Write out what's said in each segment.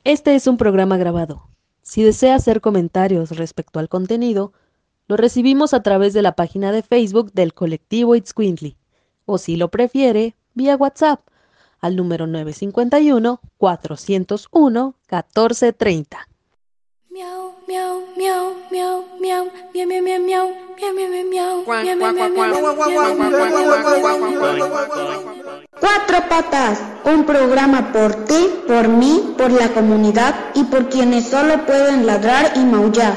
Este es un programa grabado. Si desea hacer comentarios respecto al contenido, lo recibimos a través de la página de Facebook del colectivo Itzcuintli, o si lo prefiere, vía WhatsApp, al número 951-401-1430. Miau, miau, miau, miau, miau, miau, miau, miau, miau, miau, miau, miau. Cuatro Patas, un programa por ti, por mí, por la comunidad y por quienes solo pueden ladrar y maullar.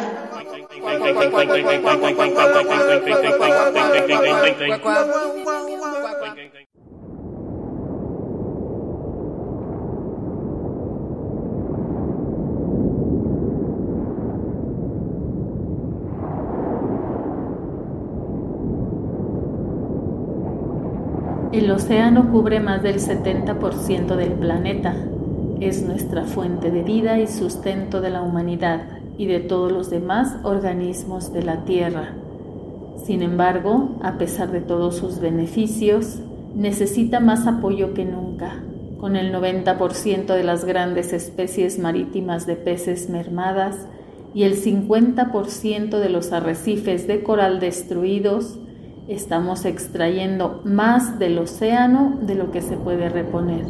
El océano cubre más del 70% del planeta. Es nuestra fuente de vida y sustento de la humanidad y de todos los demás organismos de la Tierra. Sin embargo, a pesar de todos sus beneficios, necesita más apoyo que nunca, con el 90% de las grandes especies marítimas de peces mermadas y el 50% de los arrecifes de coral destruidos. Estamos extrayendo más del océano de lo que se puede reponer.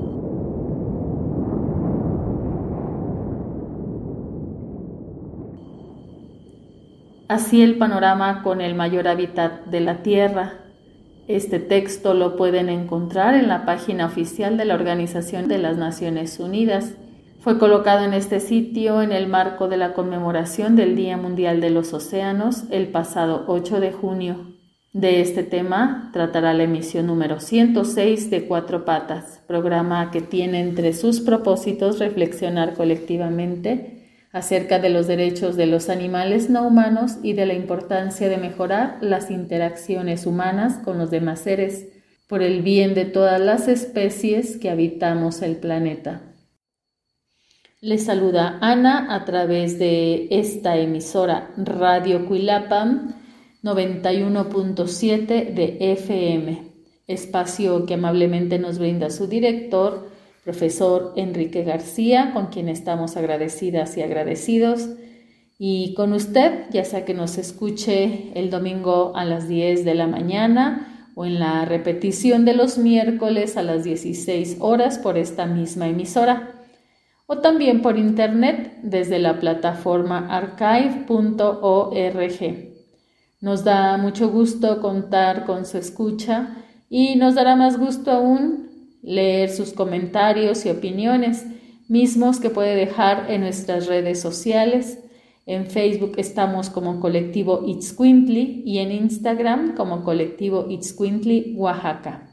Así el panorama con el mayor hábitat de la Tierra. Este texto lo pueden encontrar en la página oficial de la Organización de las Naciones Unidas. Fue colocado en este sitio en el marco de la conmemoración del Día Mundial de los Océanos el pasado 8 de junio. De este tema tratará la emisión número 106 de Cuatro Patas, programa que tiene entre sus propósitos reflexionar colectivamente acerca de los derechos de los animales no humanos y de la importancia de mejorar las interacciones humanas con los demás seres por el bien de todas las especies que habitamos el planeta. Les saluda Ana a través de esta emisora Radio Cuilapam 91.7 de FM, espacio que amablemente nos brinda su director, profesor Enrique García, con quien estamos agradecidas y agradecidos, y con usted, ya sea que nos escuche el domingo a las 10 de la mañana o en la repetición de los miércoles a las 16 horas por esta misma emisora, o también por internet desde la plataforma archive.org. Nos da mucho gusto contar con su escucha y nos dará más gusto aún leer sus comentarios y opiniones, mismos que puede dejar en nuestras redes sociales. En Facebook estamos como Colectivo Itzcuintli y en Instagram como Colectivo Itzcuintli Oaxaca.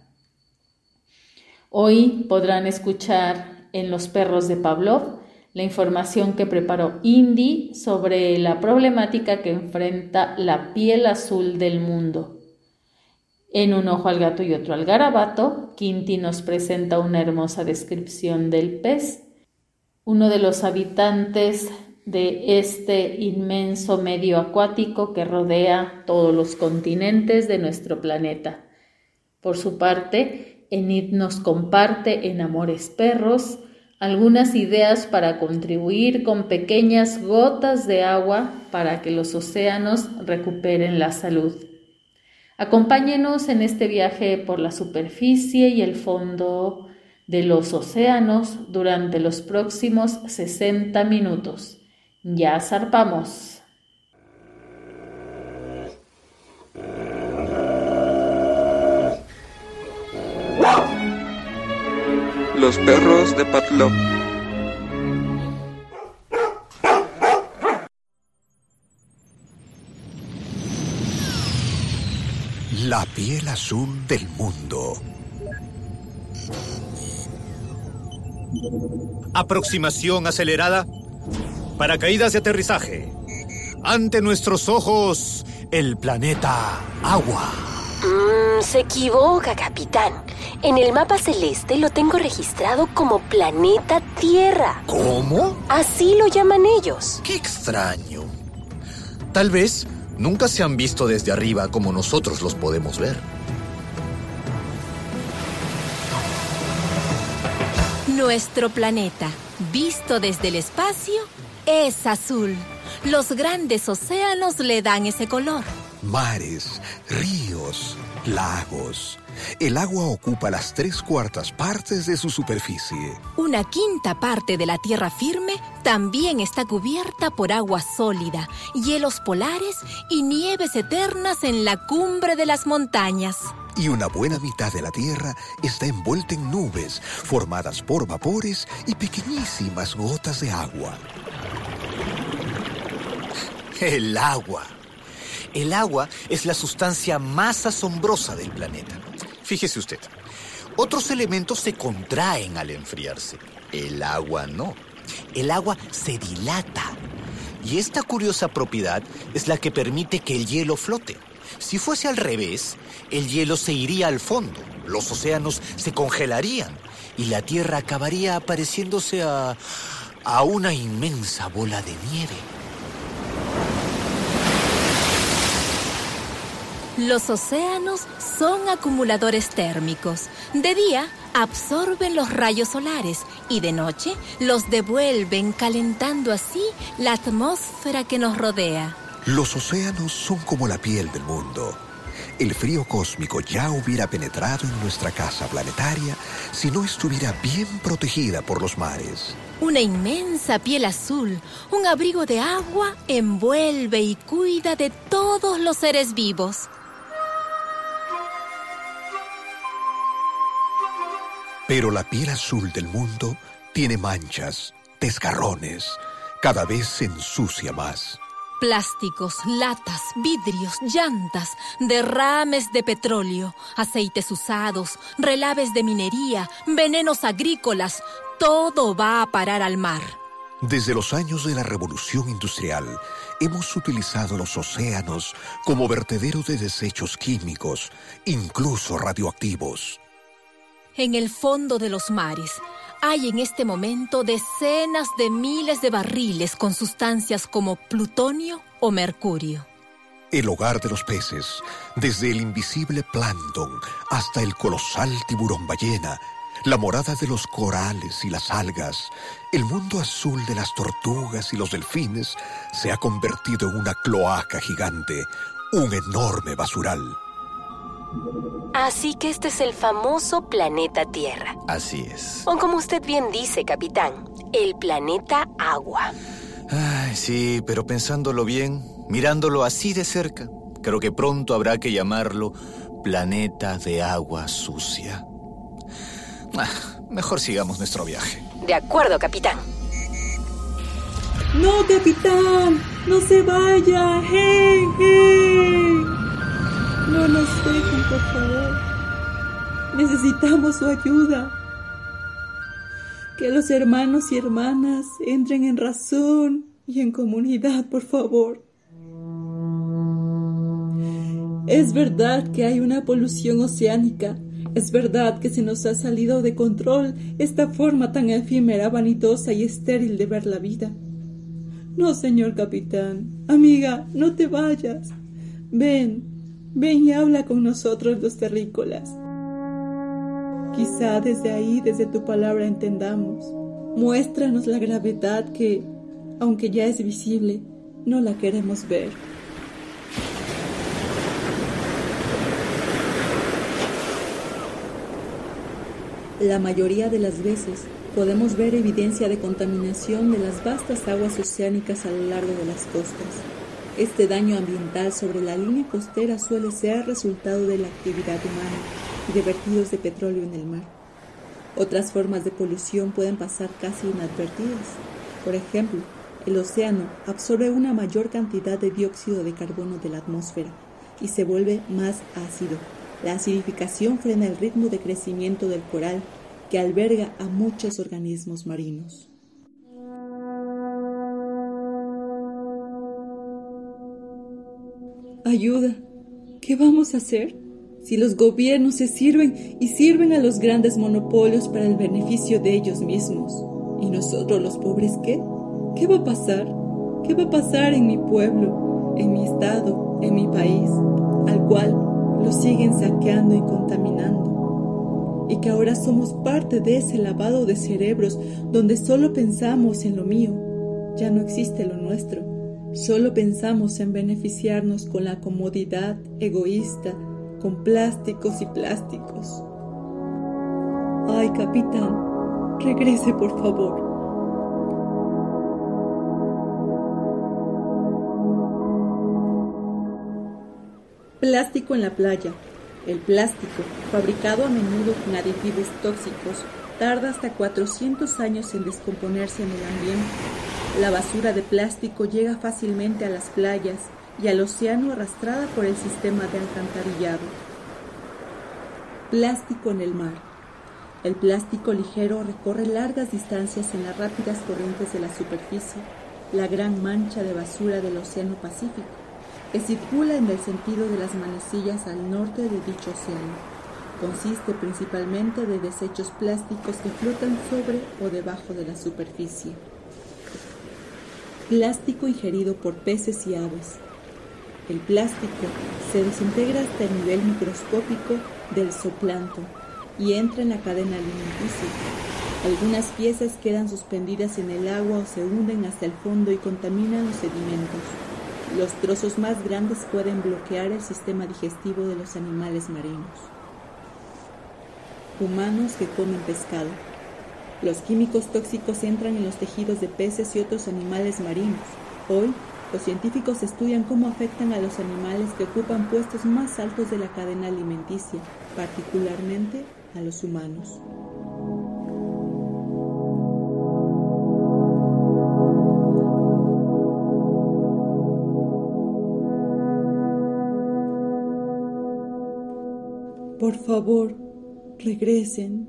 Hoy podrán escuchar en Los Perros de Pavlov la información que preparó Indy sobre la problemática que enfrenta la piel azul del mundo. En Un ojo al gato y otro al garabato, Quinti nos presenta una hermosa descripción del pez, uno de los habitantes de este inmenso medio acuático que rodea todos los continentes de nuestro planeta. Por su parte, Enid nos comparte en Amores Perros algunas ideas para contribuir con pequeñas gotas de agua para que los océanos recuperen la salud. Acompáñenos en este viaje por la superficie y el fondo de los océanos durante los próximos 60 minutos. Ya zarpamos. Los perros de Pavlov. La piel azul del mundo. Aproximación acelerada. Paracaídas de aterrizaje. Ante nuestros ojos, el planeta agua. Se equivoca, capitán. En el mapa celeste lo tengo registrado como planeta Tierra. ¿Cómo? Así lo llaman ellos. ¡Qué extraño! Tal vez nunca se han visto desde arriba como nosotros los podemos ver. Nuestro planeta, Visto desde el espacio, es azul. Los grandes océanos le dan ese color. Mares, ríos, lagos. El agua ocupa las 3/4 partes de su superficie. Una 1/5 parte de la tierra firme también está cubierta por agua sólida, hielos polares y nieves eternas en la cumbre de las montañas. Y una buena mitad de la tierra está envuelta en nubes, formadas por vapores y pequeñísimas gotas de agua. El agua. El agua es la sustancia más asombrosa del planeta. Fíjese usted, otros elementos se contraen al enfriarse. El agua no. El agua se dilata. Y esta curiosa propiedad es la que permite que el hielo flote. Si fuese al revés, el hielo se iría al fondo, los océanos se congelarían y la Tierra acabaría pareciéndose a una inmensa bola de nieve. Los océanos son acumuladores térmicos. De día absorben los rayos solares y de noche los devuelven, calentando así la atmósfera que nos rodea. Los océanos son como la piel del mundo. El frío cósmico ya hubiera penetrado en nuestra casa planetaria si no estuviera bien protegida por los mares. Una inmensa piel azul, un abrigo de agua, envuelve y cuida de todos los seres vivos. Pero la piel azul del mundo tiene manchas, desgarrones, cada vez se ensucia más. Plásticos, latas, vidrios, llantas, derrames de petróleo, aceites usados, relaves de minería, venenos agrícolas, todo va a parar al mar. Desde los años de la Revolución Industrial, hemos utilizado los océanos como vertedero de desechos químicos, incluso radioactivos. En el fondo de los mares hay en este momento decenas de miles de barriles con sustancias como plutonio o mercurio. El hogar de los peces, desde el invisible plancton hasta el colosal tiburón ballena, la morada de los corales y las algas, el mundo azul de las tortugas y los delfines se ha convertido en una cloaca gigante, un enorme basural. Así que este es el famoso planeta Tierra. Así es. O como usted bien dice, capitán, el planeta Agua. Ay, sí, pero pensándolo bien, mirándolo así de cerca, creo que pronto habrá que llamarlo planeta de agua sucia. Mejor sigamos nuestro viaje. De acuerdo, capitán. ¡No, capitán! ¡No se vaya! ¡Hey, hey! No nos dejen, por favor. Necesitamos su ayuda. Que los hermanos y hermanas entren en razón y en comunidad, por favor. Es verdad que hay una polución oceánica. Es verdad que se nos ha salido de control esta forma tan efímera, vanitosa y estéril de ver la vida. No, señor capitán. Amiga, no te vayas. Ven y habla con nosotros los terrícolas. Quizá desde ahí, desde tu palabra, entendamos. Muéstranos la gravedad que, aunque ya es visible, no la queremos ver. La mayoría de las veces podemos ver evidencia de contaminación de las vastas aguas oceánicas a lo largo de las costas. Este daño ambiental sobre la línea costera suele ser resultado de la actividad humana y de vertidos de petróleo en el mar. Otras formas de polución pueden pasar casi inadvertidas. Por ejemplo, el océano absorbe una mayor cantidad de dióxido de carbono de la atmósfera y se vuelve más ácido. La acidificación frena el ritmo de crecimiento del coral que alberga a muchos organismos marinos. Ayuda. ¿Qué vamos a hacer? Si los gobiernos se sirven a los grandes monopolios para el beneficio de ellos mismos. ¿Y nosotros los pobres qué? ¿Qué va a pasar? ¿Qué va a pasar en mi pueblo, en mi estado, en mi país, al cual lo siguen saqueando y contaminando? y que ahora somos parte de ese lavado de cerebros donde solo pensamos en lo mío. Ya no existe lo nuestro. Solo pensamos en beneficiarnos con la comodidad egoísta, con plásticos y plásticos. Ay, capitán, regrese por favor. Plástico en la playa. El plástico, fabricado a menudo con aditivos tóxicos, tarda hasta 400 años en descomponerse en el ambiente. La basura de plástico llega fácilmente a las playas y al océano arrastrada por el sistema de alcantarillado. Plástico en el mar. El plástico ligero recorre largas distancias en las rápidas corrientes de la superficie, la gran mancha de basura del Océano Pacífico, que circula en el sentido de las manecillas al norte de dicho océano. Consiste principalmente de desechos plásticos que flotan sobre o debajo de la superficie. Plástico ingerido por peces y aves. El plástico se desintegra hasta el nivel microscópico del zooplancton y entra en la cadena alimenticia. Algunas piezas quedan suspendidas en el agua o se hunden hasta el fondo y contaminan los sedimentos. Los trozos más grandes pueden bloquear el sistema digestivo de los animales marinos. Humanos que comen pescado. Los químicos tóxicos entran en los tejidos de peces y otros animales marinos. Hoy, los científicos estudian cómo afectan a los animales que ocupan puestos más altos de la cadena alimenticia, particularmente a los humanos. Por favor, regresen.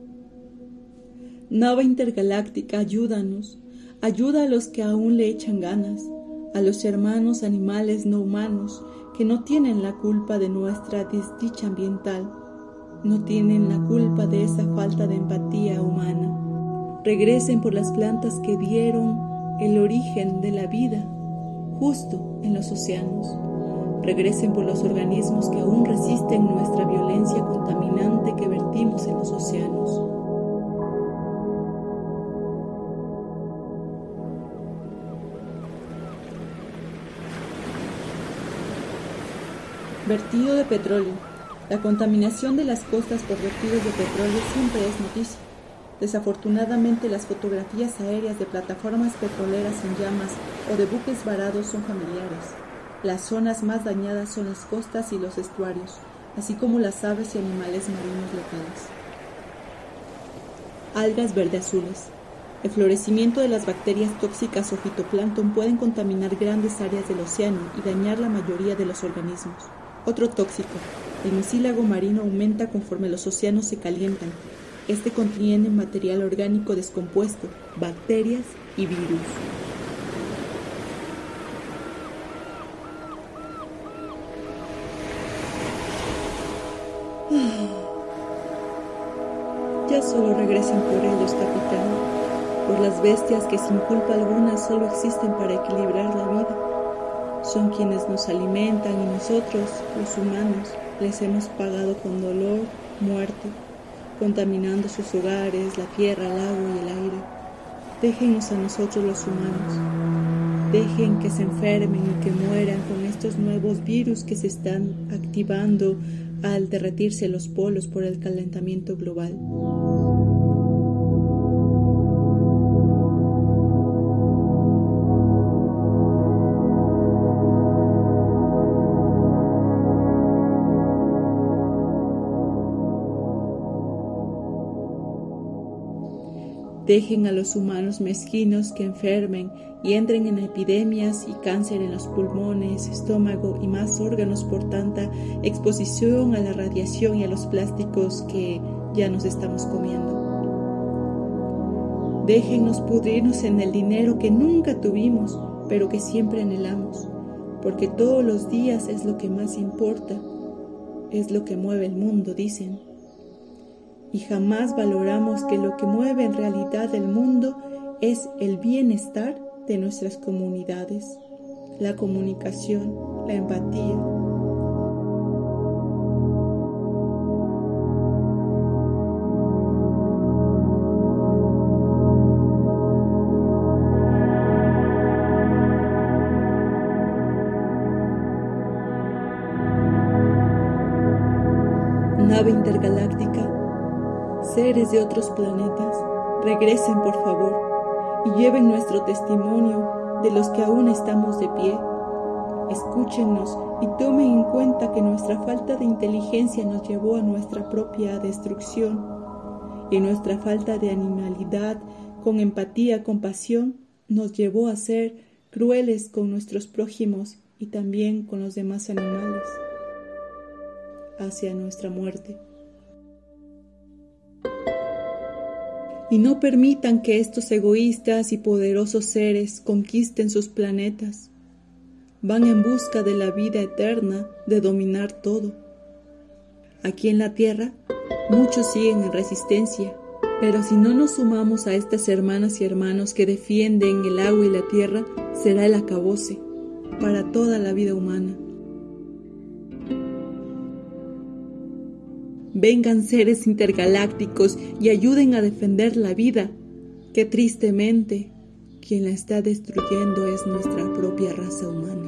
Nave intergaláctica, ayúdanos. Ayuda a los que aún le echan ganas, a los hermanos animales no humanos que no tienen la culpa de nuestra desdicha ambiental, no tienen la culpa de esa falta de empatía humana. Regresen por las plantas que dieron el origen de la vida, justo en los océanos. Regresen por los organismos que aún resisten nuestra violencia contaminante que vertimos en los océanos. Vertido de petróleo. La contaminación de las costas por vertidos de petróleo siempre es noticia. Desafortunadamente, las fotografías aéreas de plataformas petroleras en llamas o de buques varados son familiares. Las zonas más dañadas son las costas y los estuarios, así como las aves y animales marinos locales. Algas verde-azules. El florecimiento de las bacterias tóxicas o fitoplancton pueden contaminar grandes áreas del océano y dañar la mayoría de los organismos. Otro tóxico, el mucílago marino, aumenta conforme los océanos se calientan. Este contiene material orgánico descompuesto, bacterias y virus. Ya solo regresen por ellos, capitán, por las bestias que sin culpa alguna solo existen para equilibrar la vida. Son quienes nos alimentan y nosotros, los humanos, les hemos pagado con dolor, muerte, contaminando sus hogares, la tierra, el agua y el aire. Déjennos a nosotros los humanos. Dejen que se enfermen y que mueran con estos nuevos virus que se están activando al derretirse los polos por el calentamiento global. Dejen a los humanos mezquinos que enfermen y entren en epidemias y cáncer en los pulmones, estómago y más órganos por tanta exposición a la radiación y a los plásticos que ya nos estamos comiendo. Déjennos pudrirnos en el dinero que nunca tuvimos, pero que siempre anhelamos, porque todos los días es lo que más importa, es lo que mueve el mundo, dicen. Y jamás valoramos que lo que mueve en realidad el mundo es el bienestar de nuestras comunidades, la comunicación, la empatía. nave intergaláctica, seres de otros planetas, regresen por favor y lleven nuestro testimonio de los que aún estamos de pie. Escúchennos y tomen en cuenta que nuestra falta de inteligencia nos llevó a nuestra propia destrucción y nuestra falta de animalidad, con empatía, compasión, nos llevó a ser crueles con nuestros prójimos y también con los demás animales, hacia nuestra muerte. Y no permitan que estos egoístas y poderosos seres conquisten sus planetas. Van en busca de la vida eterna, de dominar todo. Aquí en la Tierra, muchos siguen en resistencia, pero si no nos sumamos a estas hermanas y hermanos que defienden el agua y la tierra, será el acabose para toda la vida humana. Vengan seres intergalácticos y ayuden a defender la vida, que tristemente quien la está destruyendo es nuestra propia raza humana.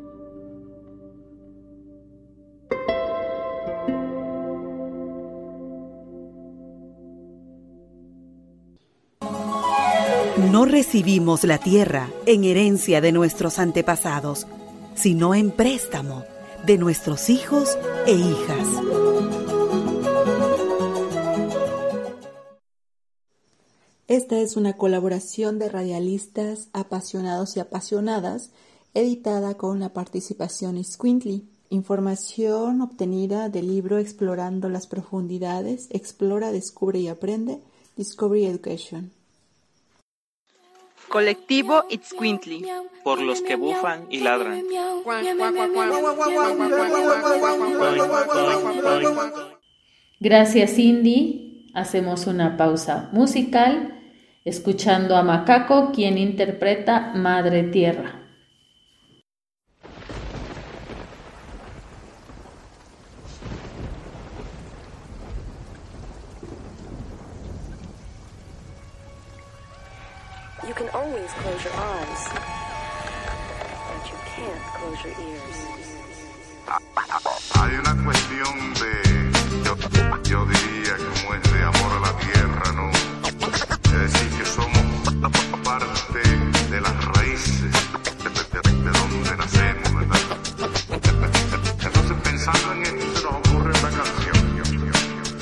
No recibimos la tierra en herencia de nuestros antepasados, sino en préstamo de nuestros hijos e hijas. Esta es una colaboración de radialistas apasionados y apasionadas, editada con la participación Squintly. Información obtenida del libro Explorando las Profundidades, Explora, Descubre y Aprende, Discovery Education. Colectivo Itzcuintli. Por los que bufan y ladran. Gracias, Cindy. Hacemos una pausa musical, escuchando a Macaco, quien interpreta Madre Tierra. You can always close your eyes, but you can't close your ears. Hay una cuestión de, yo diría como es de amor a la tierra, ¿no? Es decir, que somos parte de las raíces de donde nacemos, ¿verdad? Entonces, pensando en esto, se nos ocurre una canción.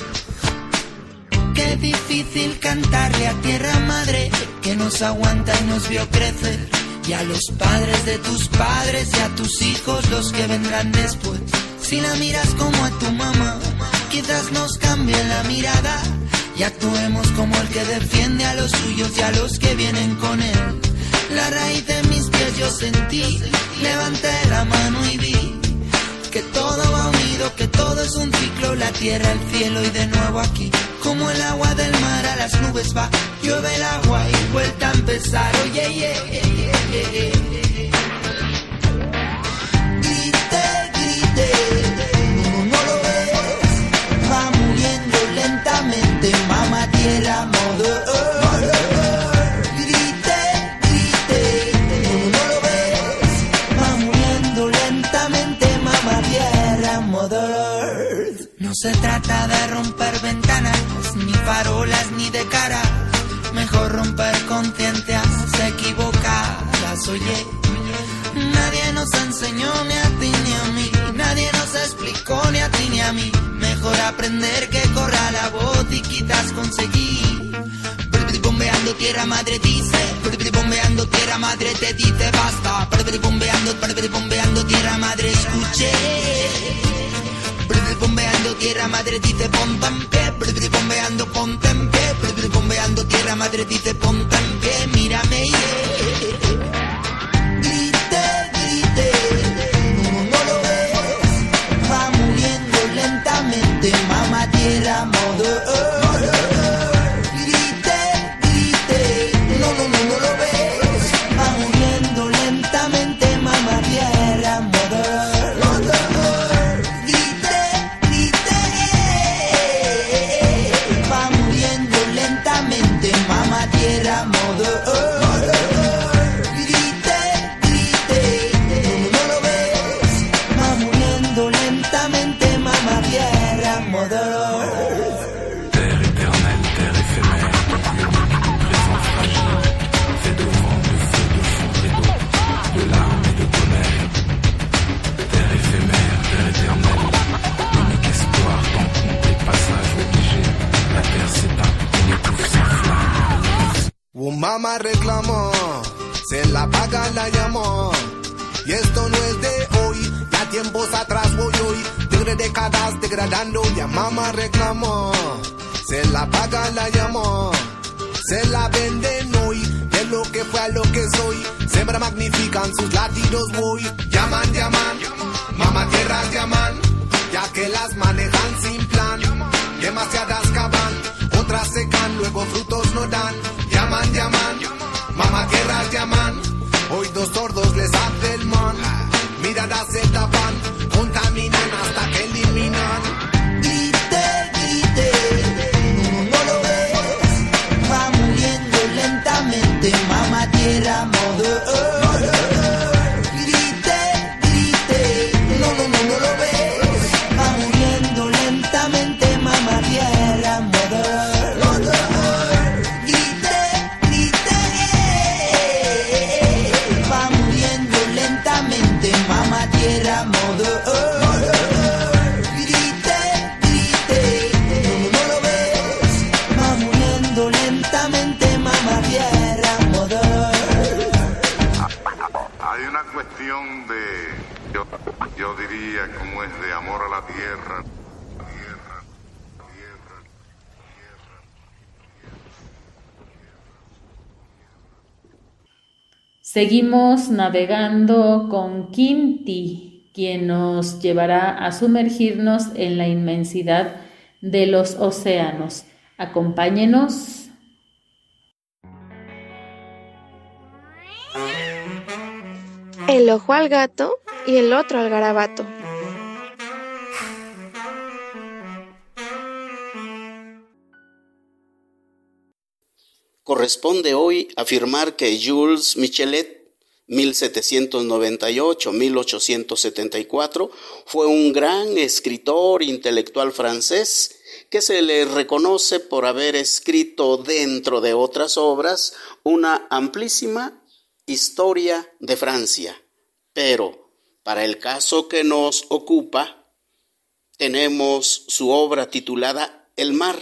Qué difícil cantarle a tierra madre, que nos aguanta y nos vio crecer, y a los padres de tus padres y a tus hijos, los que vendrán después. Si la miras como a tu mamá, quizás nos cambie la mirada y actuemos como el que defiende a los suyos y a los que vienen con él. La raíz de mis pies yo sentí, levanté la mano y vi que todo va unido, que todo es un ciclo, la tierra, el cielo y de nuevo aquí. Como el agua del mar a las nubes va, llueve el agua y vuelta a empezar. Oye, grite, grite, no lo ves, va muriendo lentamente, mamá tierra, mother earth. Grite, grite, no lo ves, va muriendo lentamente, mamá tierra, mother earth. No se trata de romper ventanas, ni farolas, ni de cara. Mejor romper conciencias equivocadas, oye. Nadie nos enseñó ni a ti ni a mí, nadie nos explicó ni a ti ni a mí. Mejor aprender que corra la voz y quizás conseguir. Bombeando tierra madre dice, bombeando tierra madre te dice basta. Bombeando tierra madre escuché. Bombeando tierra madre dice ponte en pie, bombeando ponte en pie, bombeando tierra madre dice ponte en pie, mírame grite, grite, no lo ves, va muriendo lentamente, mamá tierra, mother earth. Grite, grite, no lo ves, va muriendo lentamente, mamá tierra, mother earth. Mamá tierra, se la paga la llama. Y esto no es de hoy, ya tiempos atrás voy hoy, de décadas degradando, ya mamá reclama. Se la paga la llama, se la venden hoy, de lo que fue a lo que soy, siempre magnifican sus latidos voy. Llaman, llaman, mamá tierras llaman, ya que las manejan sin plan, demasiadas cavan, otras secan, luego frutos no dan. Llaman, llaman, mamá tierras llaman, hoy dos sordos les hace el man, miradas se tapan, contaminan hasta que eliminan. Grite, grite, no lo ves, va muriendo lentamente, mamá tierra, mother earth. Grite, grite, no lo ves, va muriendo lentamente, mamá tierra, mother earth. Grite, grite, va muriendo lentamente, mamá tierra, mother earth. Hay una cuestión de, yo diría, como es de amor a la tierra. Seguimos navegando con Kinti, quien nos llevará a sumergirnos en la inmensidad de los océanos. Acompáñenos. El ojo al gato y el otro al garabato. Corresponde hoy afirmar que Jules Michelet, 1798-1874, fue un gran escritor intelectual francés que se le reconoce por haber escrito, dentro de otras obras, una amplísima historia de Francia. Pero, para el caso que nos ocupa, tenemos su obra titulada El mar.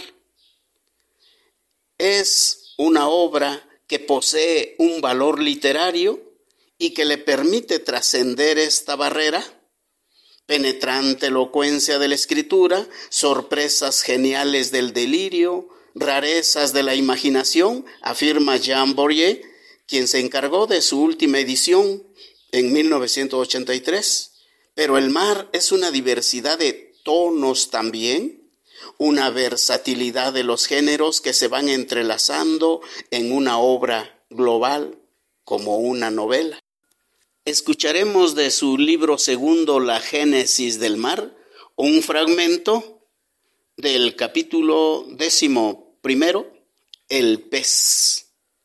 Es una obra que posee un valor literario y que le permite trascender esta barrera. Penetrante elocuencia de la escritura, sorpresas geniales del delirio, rarezas de la imaginación, afirma Jean Bourrier, quien se encargó de su última edición en 1983. Pero el mar es una diversidad de tonos también, una versatilidad de los géneros que se van entrelazando en una obra global como una novela. Escucharemos de su libro segundo, La Génesis del mar, un fragmento del capítulo 11, El pez.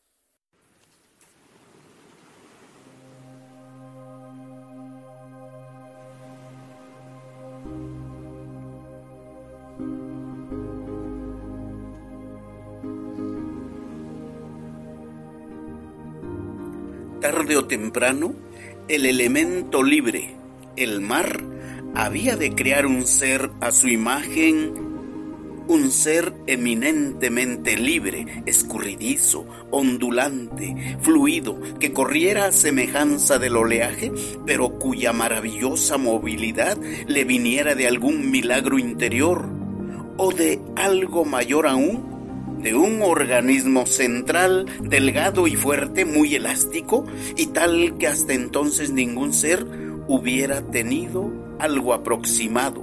Tarde o temprano, el elemento libre, el mar, había de crear un ser a su imagen, un ser eminentemente libre, escurridizo, ondulante, fluido, que corriera a semejanza del oleaje, pero cuya maravillosa movilidad le viniera de algún milagro interior, o de algo mayor aún, de un organismo central, delgado y fuerte, muy elástico, y tal que hasta entonces ningún ser hubiera tenido algo aproximado.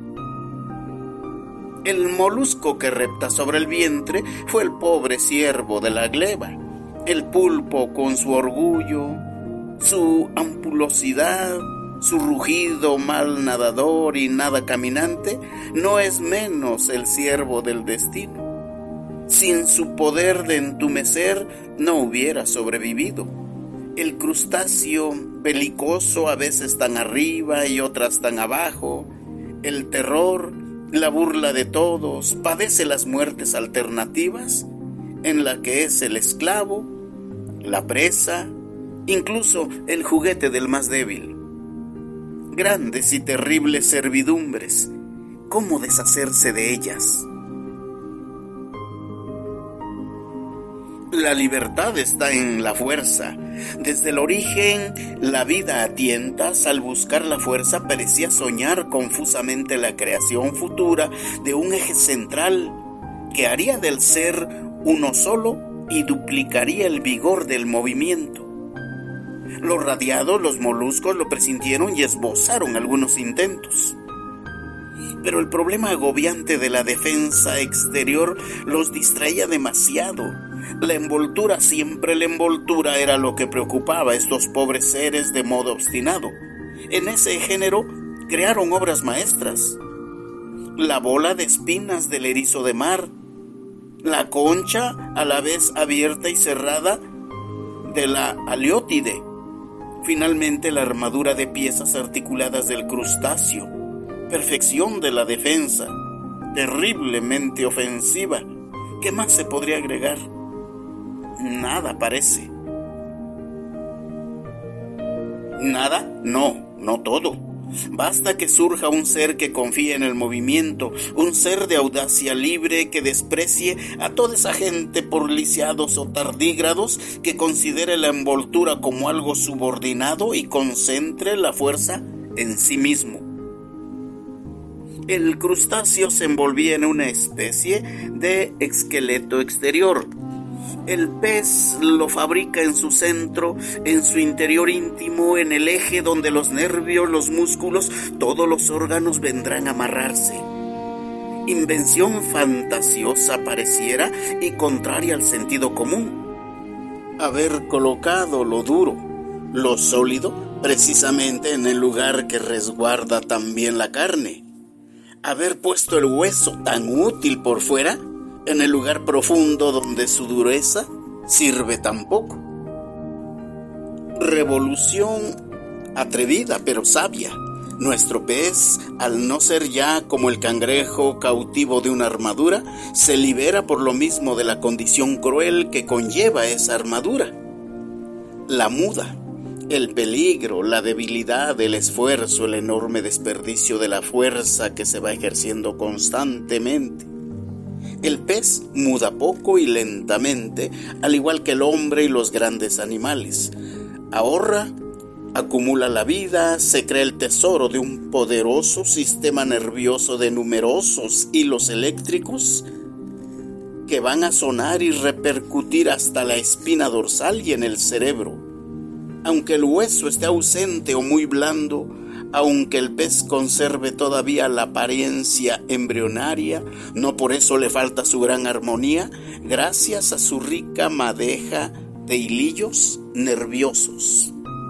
El molusco que repta sobre el vientre fue el pobre ciervo de la gleba. El pulpo, con su orgullo, su ampulosidad, su rugido mal nadador y nada caminante, no es menos el ciervo del destino. Sin su poder de entumecer, no hubiera sobrevivido. El crustáceo belicoso, a veces tan arriba y otras tan abajo, el terror, la burla de todos, padece las muertes alternativas, en la que es el esclavo, la presa, incluso el juguete del más débil. Grandes y terribles servidumbres, ¿cómo deshacerse de ellas? La libertad está en la fuerza. Desde el origen, la vida a tientas, al buscar la fuerza, parecía soñar confusamente la creación futura de un eje central que haría del ser uno solo y duplicaría el vigor del movimiento. Los radiados, los moluscos lo presintieron y esbozaron algunos intentos. Pero el problema agobiante de la defensa exterior los distraía demasiado. La envoltura, siempre la envoltura, era lo que preocupaba a estos pobres seres de modo obstinado. En ese género crearon obras maestras. La bola de espinas del erizo de mar, la concha, a la vez abierta y cerrada, de la Aleótide. Finalmente, la armadura de piezas articuladas del crustáceo. Perfección de la defensa, terriblemente ofensiva. ¿Qué más se podría agregar? Nada parece. ¿Nada? No todo. Basta que surja un ser que confíe en el movimiento, un ser de audacia libre que desprecie a toda esa gente por lisiados o tardígrados, que considere la envoltura como algo subordinado y concentre la fuerza en sí mismo. El crustáceo se envolvía en una especie de esqueleto exterior. El pez lo fabrica en su centro, en su interior íntimo, en el eje donde los nervios, los músculos, todos los órganos vendrán a amarrarse. Invención fantasiosa pareciera y contraria al sentido común. Haber colocado lo duro, lo sólido, precisamente en el lugar que resguarda también la carne. Haber puesto el hueso tan útil por fuera en el lugar profundo donde su dureza sirve tan poco. Revolución atrevida pero sabia. Nuestro pez, al no ser ya como el cangrejo cautivo de una armadura, se libera por lo mismo de la condición cruel que conlleva esa armadura. La muda, el peligro, la debilidad, el esfuerzo, el enorme desperdicio de la fuerza que se va ejerciendo constantemente. El pez muda poco y lentamente, al igual que el hombre y los grandes animales. Ahorra, acumula la vida, se crea el tesoro de un poderoso sistema nervioso de numerosos hilos eléctricos que van a sonar y repercutir hasta la espina dorsal y en el cerebro. Aunque el hueso esté ausente o muy blando, aunque el pez conserve todavía la apariencia embrionaria, no por eso le falta su gran armonía, gracias a su rica madeja de hilillos nerviosos.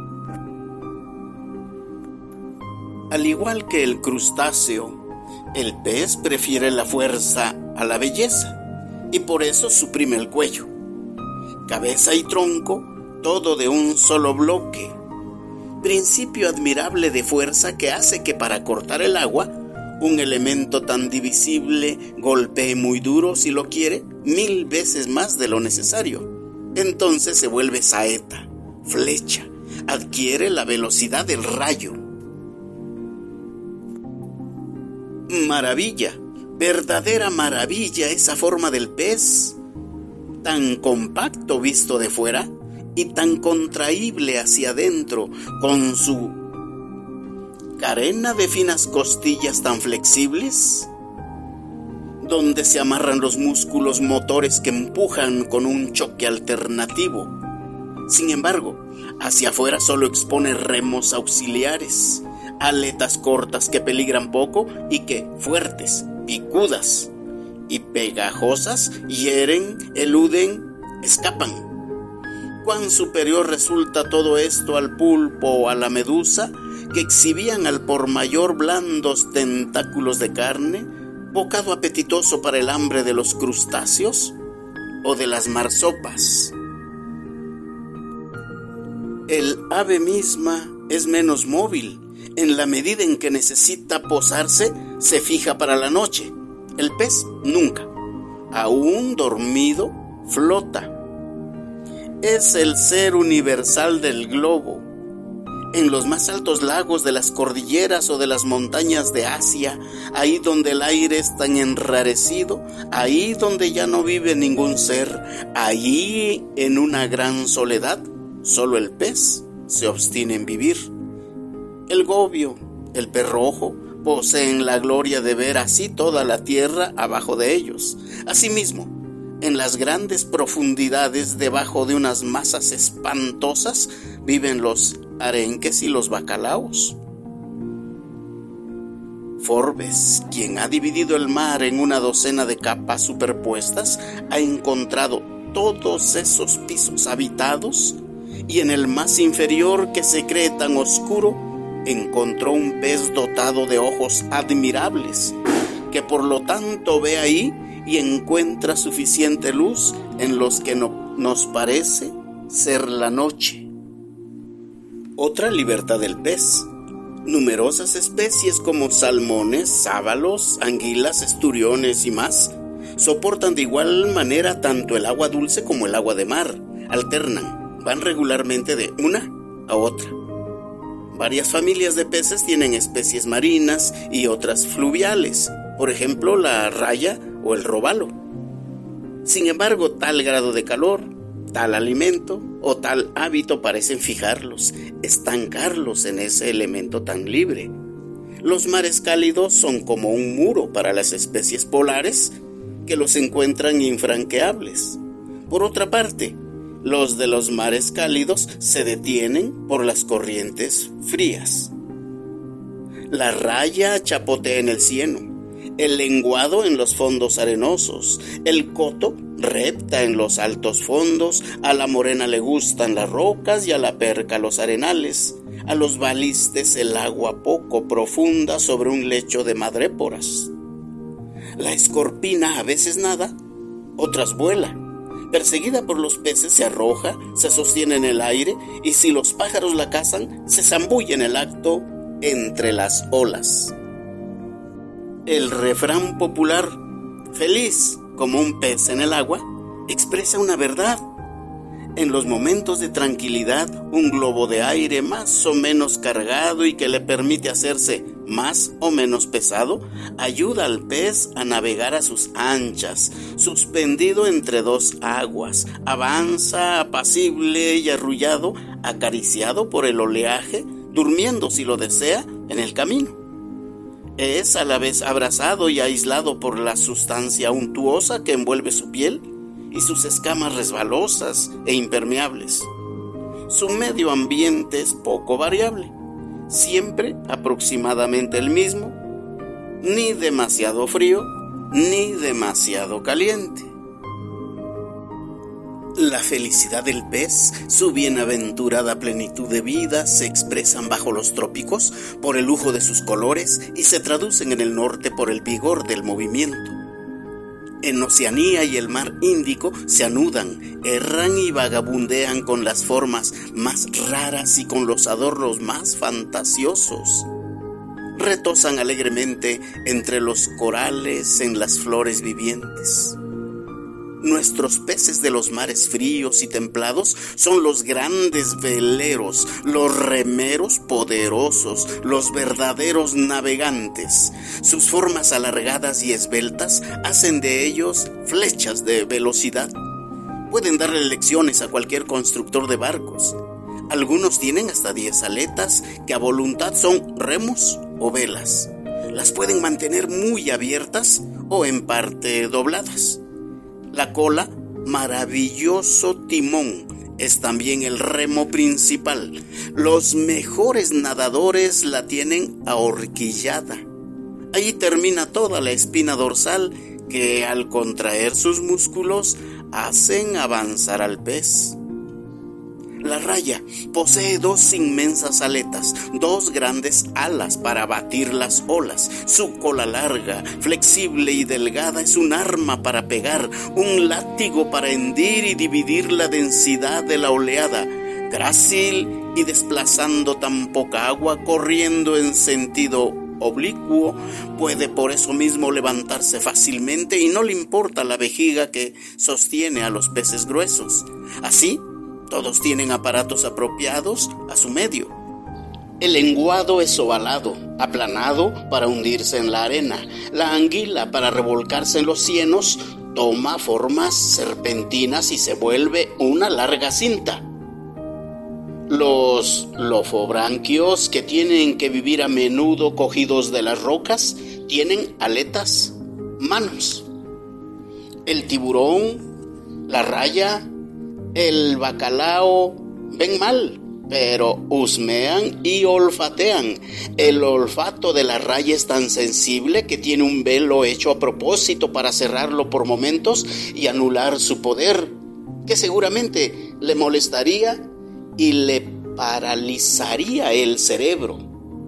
Al igual que el crustáceo, el pez prefiere la fuerza a la belleza y por eso suprime el cuello. Cabeza y tronco, todo de un solo bloque. Principio admirable de fuerza que hace que para cortar el agua, un elemento tan divisible golpee muy duro, si lo quiere, 1000 veces más de lo necesario. Entonces se vuelve saeta, flecha, adquiere la velocidad del rayo. Maravilla, verdadera maravilla esa forma del pez, tan compacto visto de fuera y tan contraíble hacia adentro, con su carena de finas costillas tan flexibles, donde se amarran los músculos motores que empujan con un choque alternativo. Sin embargo, hacia afuera solo expone remos auxiliares, aletas cortas que peligran poco y que, fuertes, picudas y pegajosas, hieren, eluden, escapan. Cuán superior resulta todo esto al pulpo o a la medusa, que exhibían al por mayor blandos tentáculos de carne, bocado apetitoso para el hambre de los crustáceos o de las marsopas. El ave misma es menos móvil. En la medida en que necesita posarse, se fija para la noche. El pez nunca. Aún dormido, flota. Es el ser universal del globo. en los más altos lagos de las cordilleras o de las montañas de Asia, ahí donde el aire es tan enrarecido, ahí donde ya no vive ningún ser, allí en una gran soledad, solo el pez se obstina en vivir. El gobio, el pez rojo, poseen la gloria de ver así toda la tierra abajo de ellos. Asimismo, en las grandes profundidades debajo de unas masas espantosas viven los arenques y los bacalaos. Forbes, quien ha dividido el mar en una docena de capas superpuestas, ha encontrado todos esos pisos habitados y en el más inferior, que se cree tan oscuro, encontró un pez dotado de ojos admirables, que por lo tanto ve ahí y encuentra suficiente luz en los que nos parece ser la noche. Otra libertad del pez. Numerosas especies como salmones, sábalos, anguilas, esturiones y más soportan de igual manera tanto el agua dulce como el agua de mar. Alternan, van regularmente de una a otra. Varias familias de peces tienen especies marinas y otras fluviales, por ejemplo la raya o el robalo. Sin embargo, tal grado de calor, tal alimento o tal hábito parecen fijarlos, estancarlos en ese elemento tan libre. Los mares cálidos son como un muro para las especies polares que los encuentran infranqueables. Por otra parte, los de los mares cálidos se detienen por las corrientes frías. La raya chapotea en el cieno, el lenguado en los fondos arenosos, el coto repta en los altos fondos, a la morena le gustan las rocas y a la perca los arenales, a los balistes el agua poco profunda sobre un lecho de madréporas. La escorpina a veces nada, otras vuela. Perseguida por los peces se arroja, se sostiene en el aire y si los pájaros la cazan, se zambulle en el acto entre las olas. El refrán popular, feliz como un pez en el agua, expresa una verdad. En los momentos de tranquilidad, un globo de aire más o menos cargado y que le permite hacerse más o menos pesado, ayuda al pez a navegar a sus anchas, suspendido entre dos aguas, avanza apacible y arrullado, acariciado por el oleaje, durmiendo si lo desea en el camino. Es a la vez abrazado y aislado por la sustancia untuosa que envuelve su piel y sus escamas resbalosas e impermeables. Su medio ambiente es poco variable, siempre aproximadamente el mismo, ni demasiado frío ni demasiado caliente. La felicidad del pez, su bienaventurada plenitud de vida se expresan bajo los trópicos por el lujo de sus colores y se traducen en el norte por el vigor del movimiento. En Oceanía y el mar Índico se anudan, erran y vagabundean con las formas más raras y con los adornos más fantasiosos. Retozan alegremente entre los corales en las flores vivientes. Nuestros peces de los mares fríos y templados son los grandes veleros, los remeros poderosos, los verdaderos navegantes. Sus formas alargadas y esbeltas hacen de ellos flechas de velocidad. Pueden darle lecciones a cualquier constructor de barcos. Algunos tienen hasta 10 aletas que a voluntad son remos o velas. Las pueden mantener muy abiertas o en parte dobladas. La cola, maravilloso timón, es también el remo principal. Los mejores nadadores la tienen ahorquillada. Allí termina toda la espina dorsal que al contraer sus músculos hacen avanzar al pez. La raya posee 2 inmensas aletas, 2 grandes alas para batir las olas. Su cola larga, flexible y delgada es un arma para pegar, un látigo para hendir y dividir la densidad de la oleada. Grácil y desplazando tan poca agua, corriendo en sentido oblicuo, puede por eso mismo levantarse fácilmente y no le importa la vejiga que sostiene a los peces gruesos. Así, todos tienen aparatos apropiados a su medio. El lenguado es ovalado, aplanado para hundirse en la arena. La anguila, para revolcarse en los cienos, toma formas serpentinas y se vuelve una larga cinta. Los lofobranquios, que tienen que vivir a menudo cogidos de las rocas, tienen aletas, manos. El tiburón, la raya, el bacalao ven mal, pero husmean y olfatean. El olfato de la raya es tan sensible que tiene un velo hecho a propósito para cerrarlo por momentos y anular su poder, que seguramente le molestaría y le paralizaría el cerebro.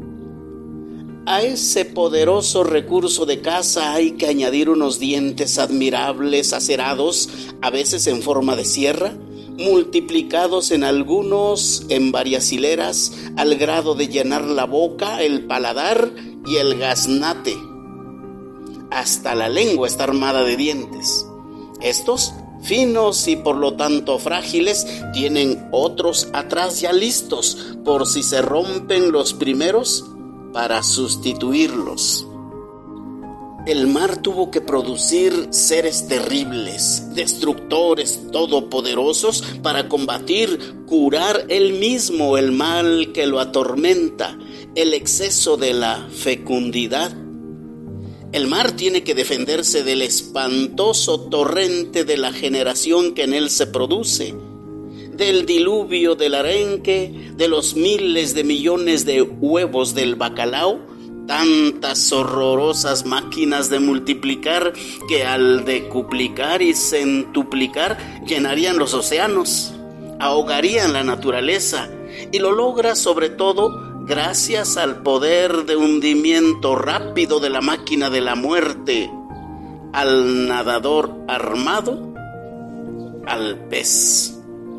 A ese poderoso recurso de caza hay que añadir unos dientes admirables, acerados, a veces en forma de sierra, multiplicados en algunos en varias hileras, al grado de llenar la boca, el paladar y el gaznate. Hasta la lengua está armada de dientes. Estos, finos y por lo tanto frágiles, tienen otros atrás ya listos por si se rompen los primeros para sustituirlos. El mar tuvo que producir seres terribles, destructores todopoderosos para combatir, curar él mismo el mal que lo atormenta, el exceso de la fecundidad. El mar tiene que defenderse del espantoso torrente de la generación que en él se produce, del diluvio del arenque, de los miles de millones de huevos del bacalao, tantas horrorosas máquinas de multiplicar que al decuplicar y centuplicar llenarían los océanos, ahogarían la naturaleza, y lo logra sobre todo gracias al poder de hundimiento rápido de la máquina de la muerte, al nadador armado, al pez.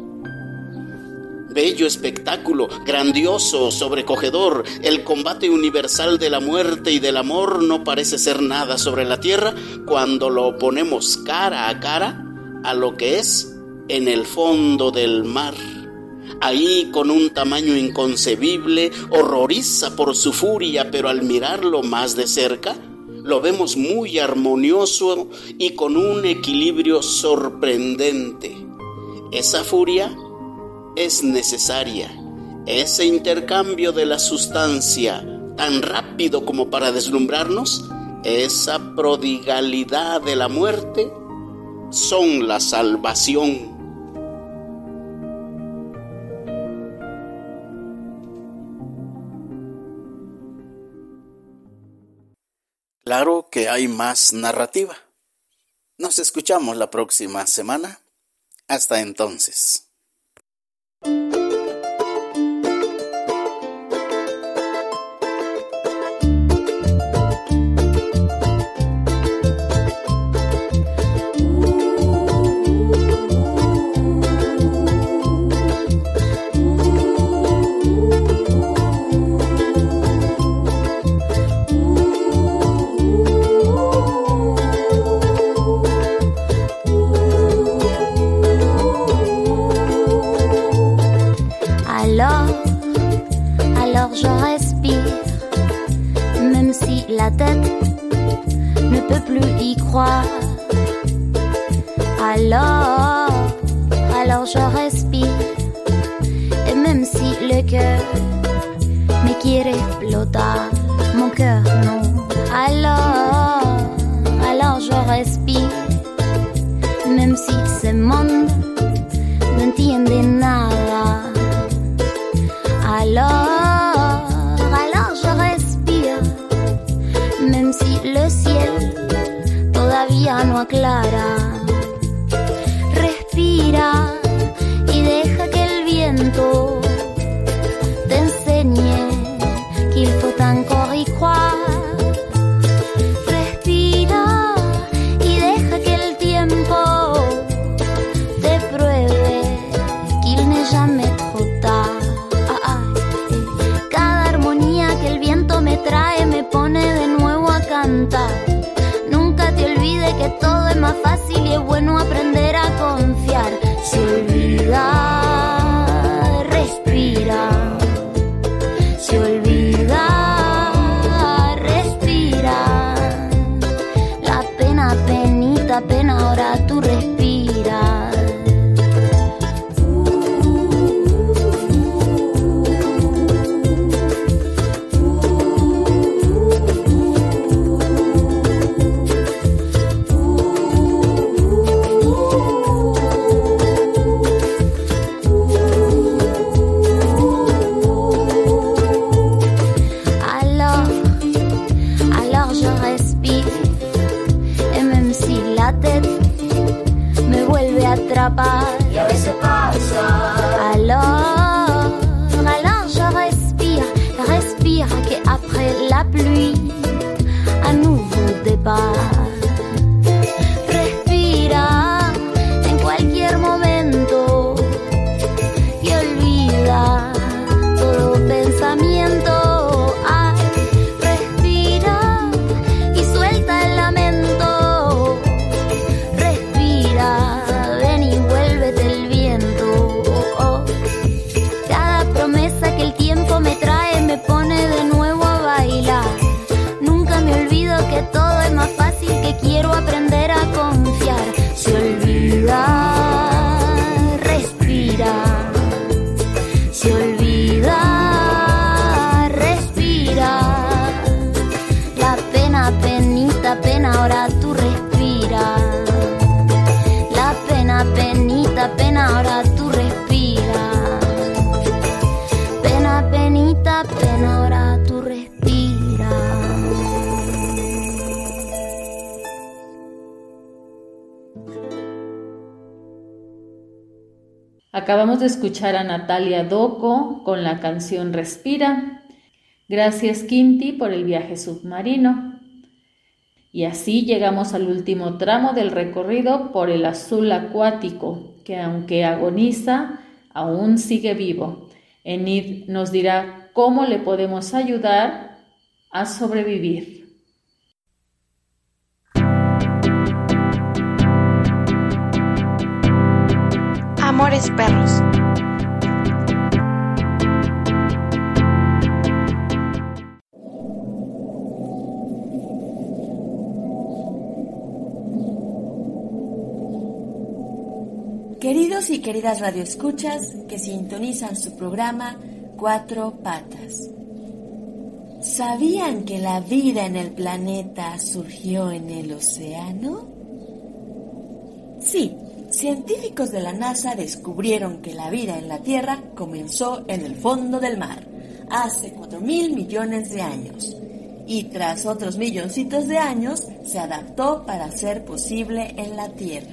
Bello espectáculo, grandioso, sobrecogedor, el combate universal de la muerte y del amor no parece ser nada sobre la tierra cuando lo ponemos cara a cara a lo que es en el fondo del mar. Ahí, con un tamaño inconcebible, horroriza por su furia, pero al mirarlo más de cerca, lo vemos muy armonioso y con un equilibrio sorprendente. Esa furia es necesaria. Ese intercambio de la sustancia, tan rápido como para deslumbrarnos, esa prodigalidad de la muerte, son la salvación. Claro que hay más narrativa. Nos escuchamos la próxima semana. Hasta entonces. Alors je respire, même si la tête ne peut plus y croire. Alors je respire, et même si le cœur me quiere explotar, mon cœur non. Alors je respire, même si ce monde no entiende nada. Alors je respire, même si le ciel todavía no aclara. Respira y deja que el viento te enseñe qu'il faut encore y croire. Respira y deja que el tiempo te pruebe qu'il n'est jamais trop tard. Me trae, me pone de nuevo a cantar. Nunca te olvides que todo es más fácil y Acabamos de escuchar a Natalia Doco con la canción Respira. Gracias, Quinti, por el viaje submarino. Y así llegamos al último tramo del recorrido por el azul acuático, que aunque agoniza, aún sigue vivo. Enid nos dirá cómo le podemos ayudar a sobrevivir. Amores perros. Queridos y queridas radioescuchas que sintonizan su programa Cuatro Patas. ¿Sabían que la vida en el planeta surgió en el océano? Sí, científicos de la NASA descubrieron que la vida en la Tierra comenzó en el fondo del mar, hace 4.000 millones de años, y tras otros milloncitos de años se adaptó para ser posible en la Tierra.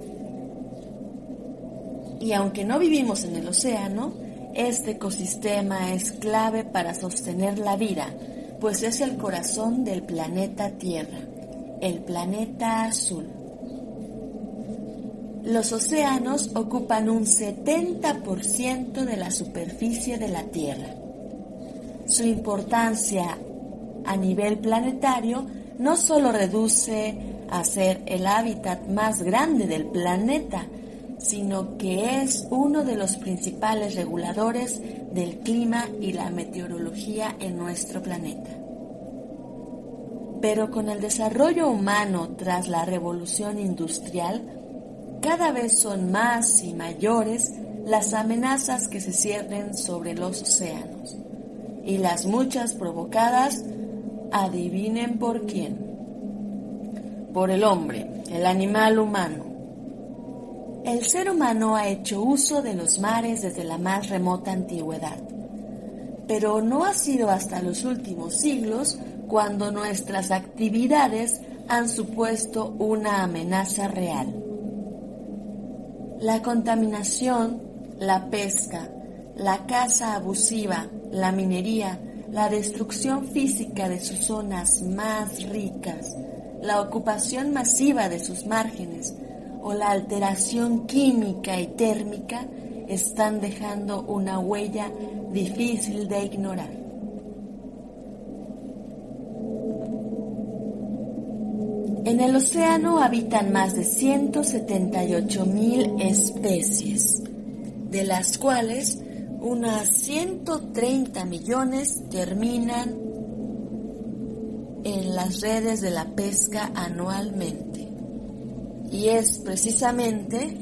Y aunque no vivimos en el océano, este ecosistema es clave para sostener la vida, pues es el corazón del planeta Tierra, el planeta azul. Los océanos ocupan un 70% de la superficie de la Tierra. Su importancia a nivel planetario no solo reduce a ser el hábitat más grande del planeta, sino que es uno de los principales reguladores del clima y la meteorología en nuestro planeta. Pero con el desarrollo humano tras la revolución industrial, cada vez son más y mayores las amenazas que se ciernen sobre los océanos, y las muchas provocadas, adivinen por quién. Por el hombre, el animal humano. El ser humano ha hecho uso de los mares desde la más remota antigüedad, pero no ha sido hasta los últimos siglos cuando nuestras actividades han supuesto una amenaza real. La contaminación, la pesca, la caza abusiva, la minería, la destrucción física de sus zonas más ricas, la ocupación masiva de sus márgenes o la alteración química y térmica están dejando una huella difícil de ignorar. En el océano habitan más de 178,000 especies, de las cuales unas 130 millones terminan en las redes de la pesca anualmente. Y es precisamente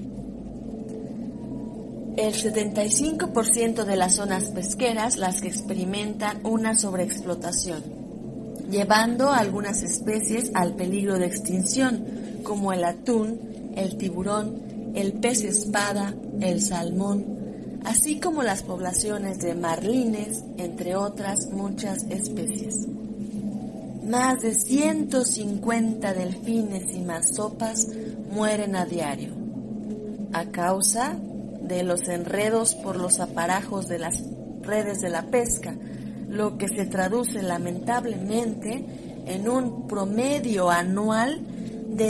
el 75% de las zonas pesqueras las que experimentan una sobreexplotación, llevando a algunas especies al peligro de extinción, como el atún, el tiburón, el pez espada, el salmón, así como las poblaciones de marlines, entre otras muchas especies. Más de 150 delfines y marsopas mueren a diario, a causa de los enredos por los aparajos de las redes de la pesca, lo que se traduce lamentablemente en un promedio anual de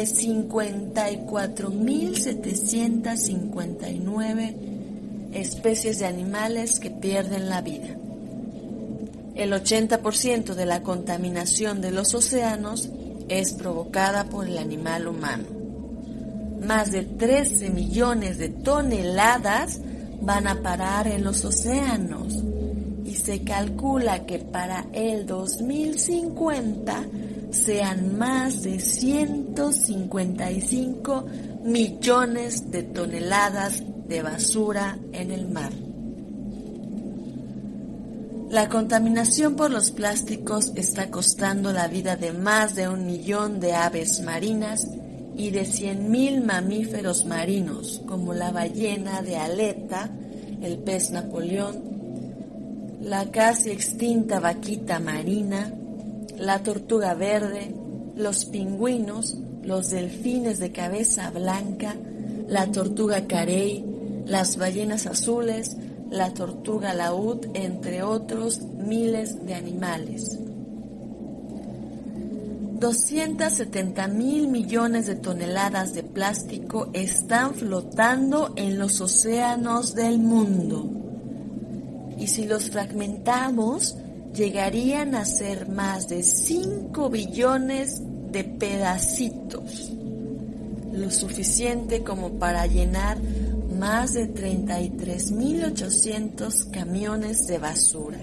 54.759 especies de animales que pierden la vida. El 80% de la contaminación de los océanos es provocada por el animal humano. Más de 13 millones de toneladas van a parar en los océanos y se calcula que para el 2050 sean más de 155 millones de toneladas de basura en el mar. La contaminación por los plásticos está costando la vida de más de 1 millón de aves marinas y de 100,000 mamíferos marinos, como la ballena de aleta, el pez Napoleón, la casi extinta vaquita marina, la tortuga verde, los pingüinos, los delfines de cabeza blanca, la tortuga carey, las ballenas azules, la tortuga laúd, entre otros miles de animales. 270.000 millones de toneladas de plástico están flotando en los océanos del mundo. Y si los fragmentamos, llegarían a ser más de 5 billones de pedacitos, lo suficiente como para llenar más de 33.800 camiones de basura.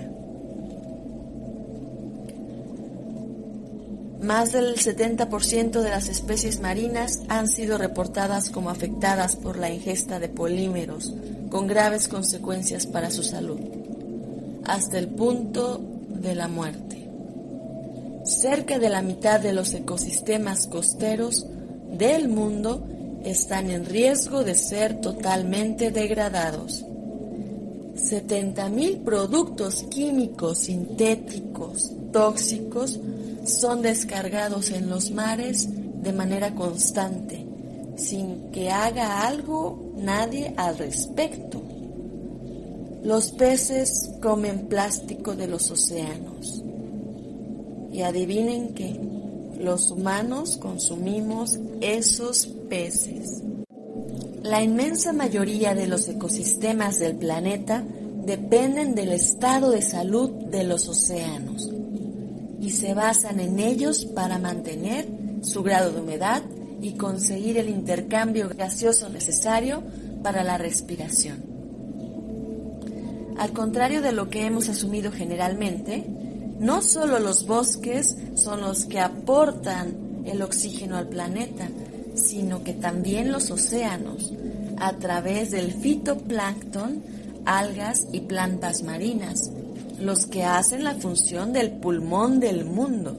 Más del 70% de las especies marinas han sido reportadas como afectadas por la ingesta de polímeros, con graves consecuencias para su salud, hasta el punto de la muerte. Cerca de la mitad de los ecosistemas costeros del mundo están en riesgo de ser totalmente degradados. 70.000 productos químicos sintéticos tóxicos son descargados en los mares de manera constante, sin que haga algo nadie al respecto. Los peces comen plástico de los océanos. Y adivinen qué, los humanos consumimos esos peces. La inmensa mayoría de los ecosistemas del planeta dependen del estado de salud de los océanos y se basan en ellos para mantener su grado de humedad y conseguir el intercambio gaseoso necesario para la respiración. Al contrario de lo que hemos asumido generalmente, no solo los bosques son los que aportan el oxígeno al planeta, sino que también los océanos, a través del fitoplancton, algas y plantas marinas, los que hacen la función del pulmón del mundo.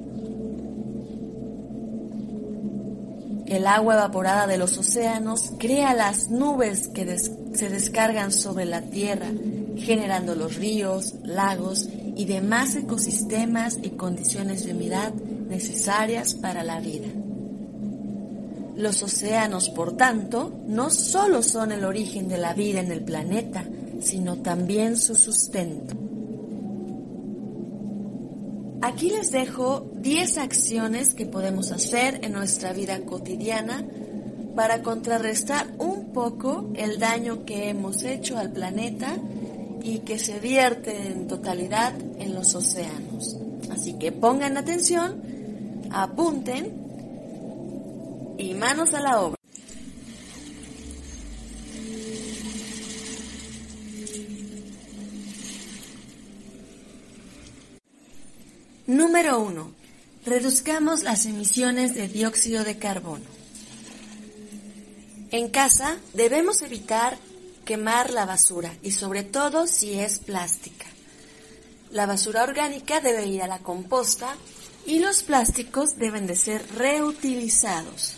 El agua evaporada de los océanos crea las nubes que se descargan sobre la Tierra, generando los ríos, lagos y demás ecosistemas y condiciones de humedad necesarias para la vida. Los océanos, por tanto, no solo son el origen de la vida en el planeta, sino también su sustento. Aquí les dejo 10 acciones que podemos hacer en nuestra vida cotidiana para contrarrestar un poco el daño que hemos hecho al planeta y que se vierte en totalidad en los océanos. Así que pongan atención, apunten y manos a la obra. Número 1. Reduzcamos las emisiones de dióxido de carbono. En casa debemos evitar quemar la basura y sobre todo si es plástica. La basura orgánica debe ir a la composta y los plásticos deben de ser reutilizados.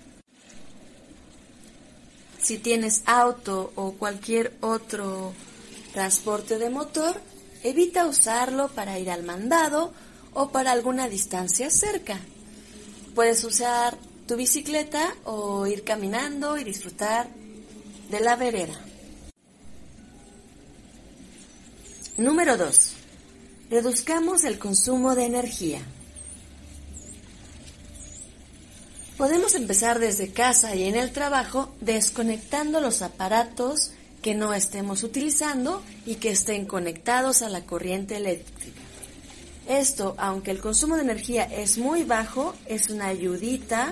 Si tienes auto o cualquier otro transporte de motor, evita usarlo para ir al mandado o para alguna distancia cerca. Puedes usar tu bicicleta o ir caminando y disfrutar de la vereda. Número 2. Reduzcamos el consumo de energía. Podemos empezar desde casa y en el trabajo desconectando los aparatos que no estemos utilizando y que estén conectados a la corriente eléctrica. Esto, aunque el consumo de energía es muy bajo, es una ayudita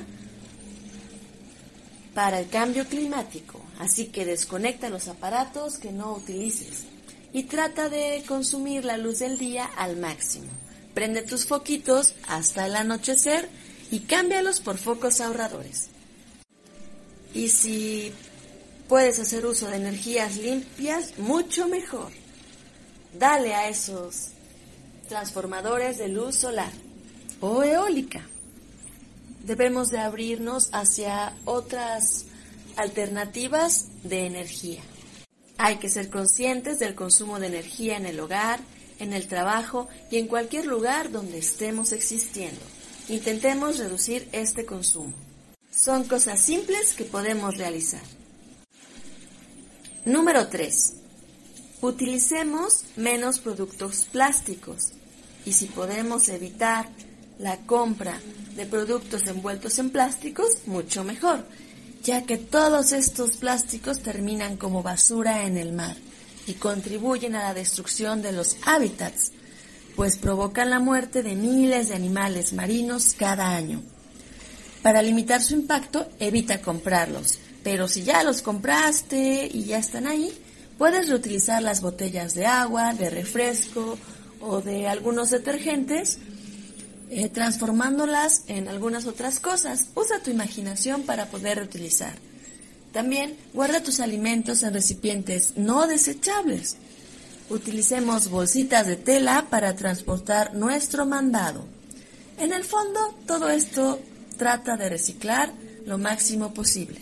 para el cambio climático. Así que desconecta los aparatos que no utilices y trata de consumir la luz del día al máximo. Prende tus foquitos hasta el anochecer y cámbialos por focos ahorradores. Y si puedes hacer uso de energías limpias, mucho mejor. Dale a esos transformadores de luz solar o eólica. Debemos de abrirnos hacia otras alternativas de energía. Hay que ser conscientes del consumo de energía en el hogar, en el trabajo y en cualquier lugar donde estemos existiendo. Intentemos reducir este consumo. Son cosas simples que podemos realizar. Número 3. Utilicemos menos productos plásticos y si podemos evitar la compra de productos envueltos en plásticos, mucho mejor, ya que todos estos plásticos terminan como basura en el mar y contribuyen a la destrucción de los hábitats, pues provocan la muerte de miles de animales marinos cada año. Para limitar su impacto, evita comprarlos, pero si ya los compraste y ya están ahí, puedes reutilizar las botellas de agua, de refresco o de algunos detergentes, transformándolas en algunas otras cosas. Usa tu imaginación para poder reutilizar. También guarda tus alimentos en recipientes no desechables. Utilicemos bolsitas de tela para transportar nuestro mandado. En el fondo, todo esto trata de reciclar lo máximo posible.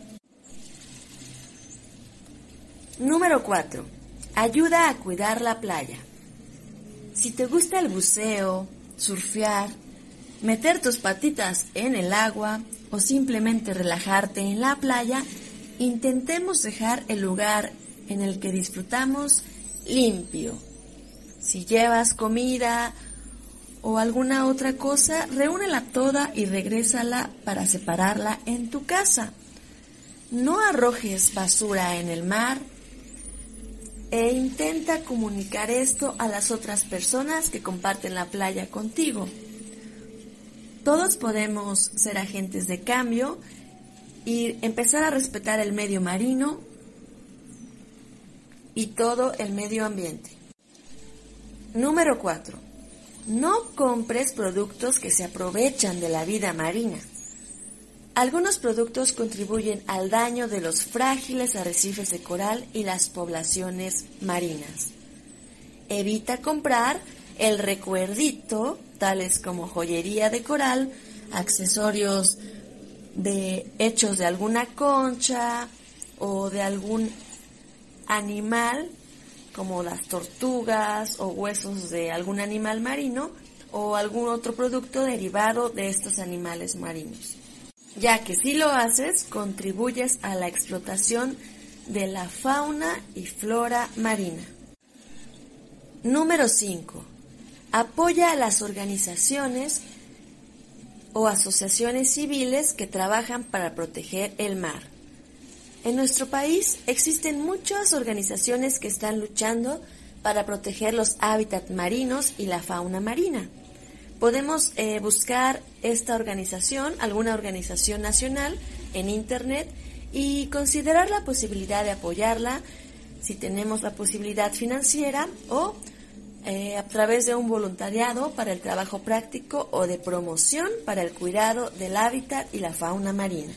Número 4. Ayuda a cuidar la playa. Si te gusta el buceo, surfear, meter tus patitas en el agua o simplemente relajarte en la playa, intentemos dejar el lugar en el que disfrutamos limpio. Si llevas comida o alguna otra cosa, reúnela toda y regrésala para separarla en tu casa. No arrojes basura en el mar e intenta comunicar esto a las otras personas que comparten la playa contigo. Todos podemos ser agentes de cambio y empezar a respetar el medio marino y todo el medio ambiente. Número 4. No compres productos que se aprovechan de la vida marina. Algunos productos contribuyen al daño de los frágiles arrecifes de coral y las poblaciones marinas. Evita comprar el recuerdito, tales como joyería de coral, accesorios hechos de alguna concha o de algún animal, como las tortugas o huesos de algún animal marino o algún otro producto derivado de estos animales marinos, ya que si lo haces, contribuyes a la explotación de la fauna y flora marina. Número 5. Apoya a las organizaciones o asociaciones civiles que trabajan para proteger el mar. En nuestro país existen muchas organizaciones que están luchando para proteger los hábitats marinos y la fauna marina. Podemos buscar esta organización, alguna organización nacional, en internet y considerar la posibilidad de apoyarla si tenemos la posibilidad financiera o a través de un voluntariado para el trabajo práctico o de promoción para el cuidado del hábitat y la fauna marina.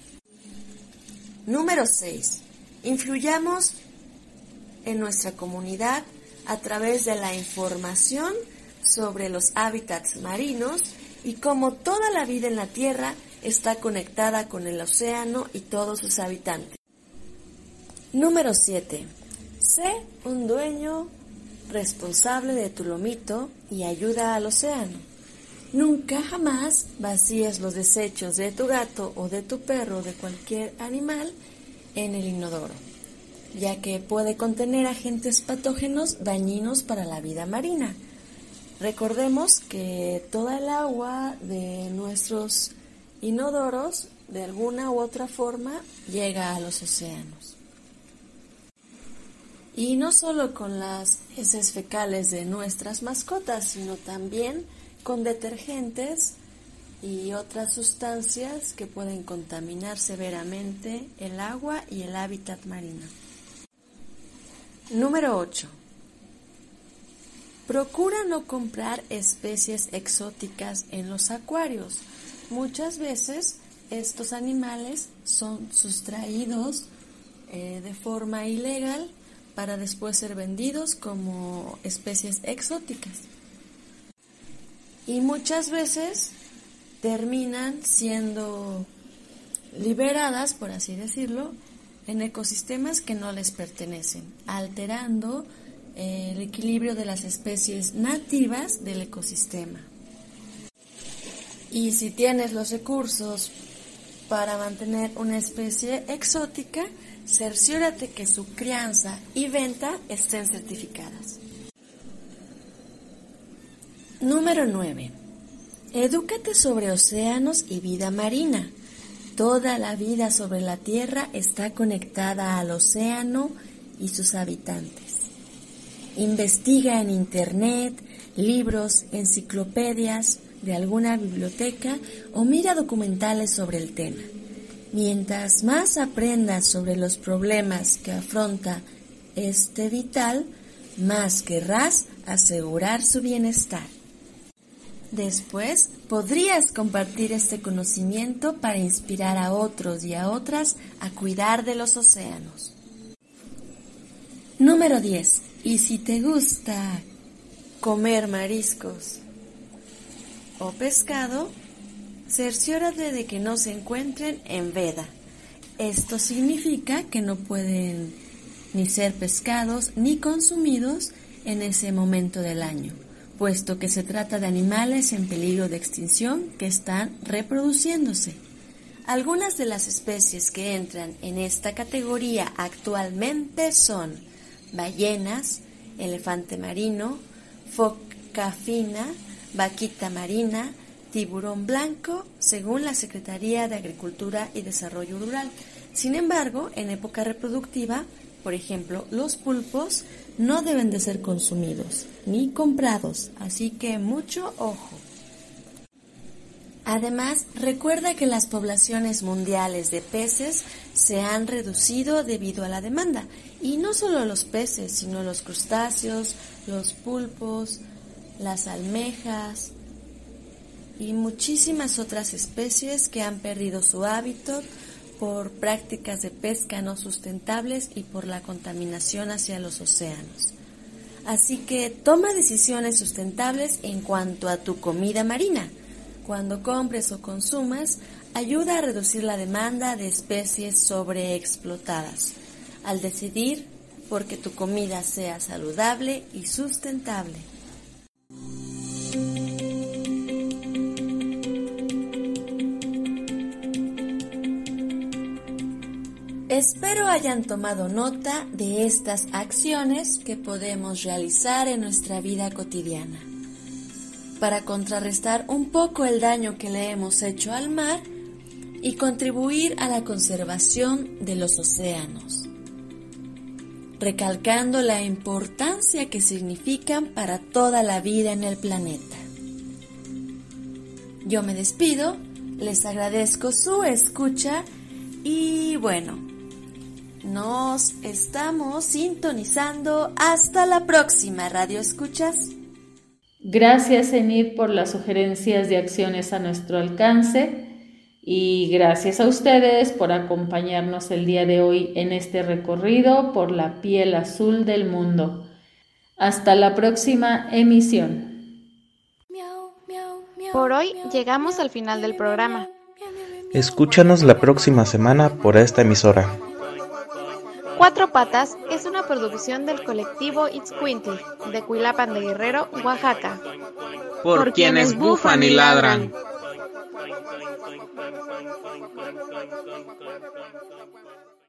Número 6. Influyamos en nuestra comunidad a través de la información sobre los hábitats marinos y cómo toda la vida en la Tierra está conectada con el océano y todos sus habitantes. Número 7. Sé un dueño responsable de tu lomito y ayuda al océano. Nunca jamás vacíes los desechos de tu gato o de tu perro o de cualquier animal en el inodoro, ya que puede contener agentes patógenos dañinos para la vida marina. Recordemos que toda el agua de nuestros inodoros, de alguna u otra forma, llega a los océanos. Y no solo con las heces fecales de nuestras mascotas, sino también con detergentes y otras sustancias que pueden contaminar severamente el agua y el hábitat marino. Número 8. Procura no comprar especies exóticas en los acuarios. Muchas veces estos animales son sustraídos de forma ilegal para después ser vendidos como especies exóticas. Y muchas veces terminan siendo liberadas, por así decirlo, en ecosistemas que no les pertenecen, alterando el equilibrio de las especies nativas del ecosistema. Y si tienes los recursos para mantener una especie exótica, Cerciórate que su crianza y venta estén certificadas. Número 9. Edúcate sobre océanos y vida marina. Toda la vida sobre la Tierra está conectada al océano y sus habitantes. Investiga en Internet, libros, enciclopedias de alguna biblioteca o mira documentales sobre el tema. Mientras más aprendas sobre los problemas que afronta este vital, más querrás asegurar su bienestar. Después, podrías compartir este conocimiento para inspirar a otros y a otras a cuidar de los océanos. Número 10. Y si te gusta comer mariscos o pescado, cerciórate de que no se encuentren en veda. Esto significa que no pueden ni ser pescados ni consumidos en ese momento del año, puesto que se trata de animales en peligro de extinción que están reproduciéndose. Algunas de las especies que entran en esta categoría actualmente son ballenas, elefante marino, foca fina, vaquita marina, tiburón blanco, según la Secretaría de Agricultura y Desarrollo Rural. Sin embargo, en época reproductiva, por ejemplo, los pulpos no deben de ser consumidos ni comprados, así que mucho ojo. Además, recuerda que las poblaciones mundiales de peces se han reducido debido a la demanda, y no solo los peces, sino los crustáceos, los pulpos, las almejas y muchísimas otras especies que han perdido su hábitat por prácticas de pesca no sustentables y por la contaminación hacia los océanos. Así que toma decisiones sustentables en cuanto a tu comida marina. Cuando compres o consumas, ayuda a reducir la demanda de especies sobreexplotadas, al decidir por que tu comida sea saludable y sustentable. Espero hayan tomado nota de estas acciones que podemos realizar en nuestra vida cotidiana para contrarrestar un poco el daño que le hemos hecho al mar y contribuir a la conservación de los océanos, recalcando la importancia que significan para toda la vida en el planeta. Yo me despido, les agradezco su escucha y bueno, nos estamos sintonizando. Hasta la próxima, Radio Escuchas. Gracias, Enid, por las sugerencias de acciones a nuestro alcance y gracias a ustedes por acompañarnos el día de hoy en este recorrido por la piel azul del mundo. Hasta la próxima emisión. Por hoy llegamos al final del programa. Escúchanos la próxima semana por esta emisora. Cuatro Patas es una producción del colectivo Itzcuintli, de Cuilapan de Guerrero, Oaxaca. Por quienes bufan y ladran.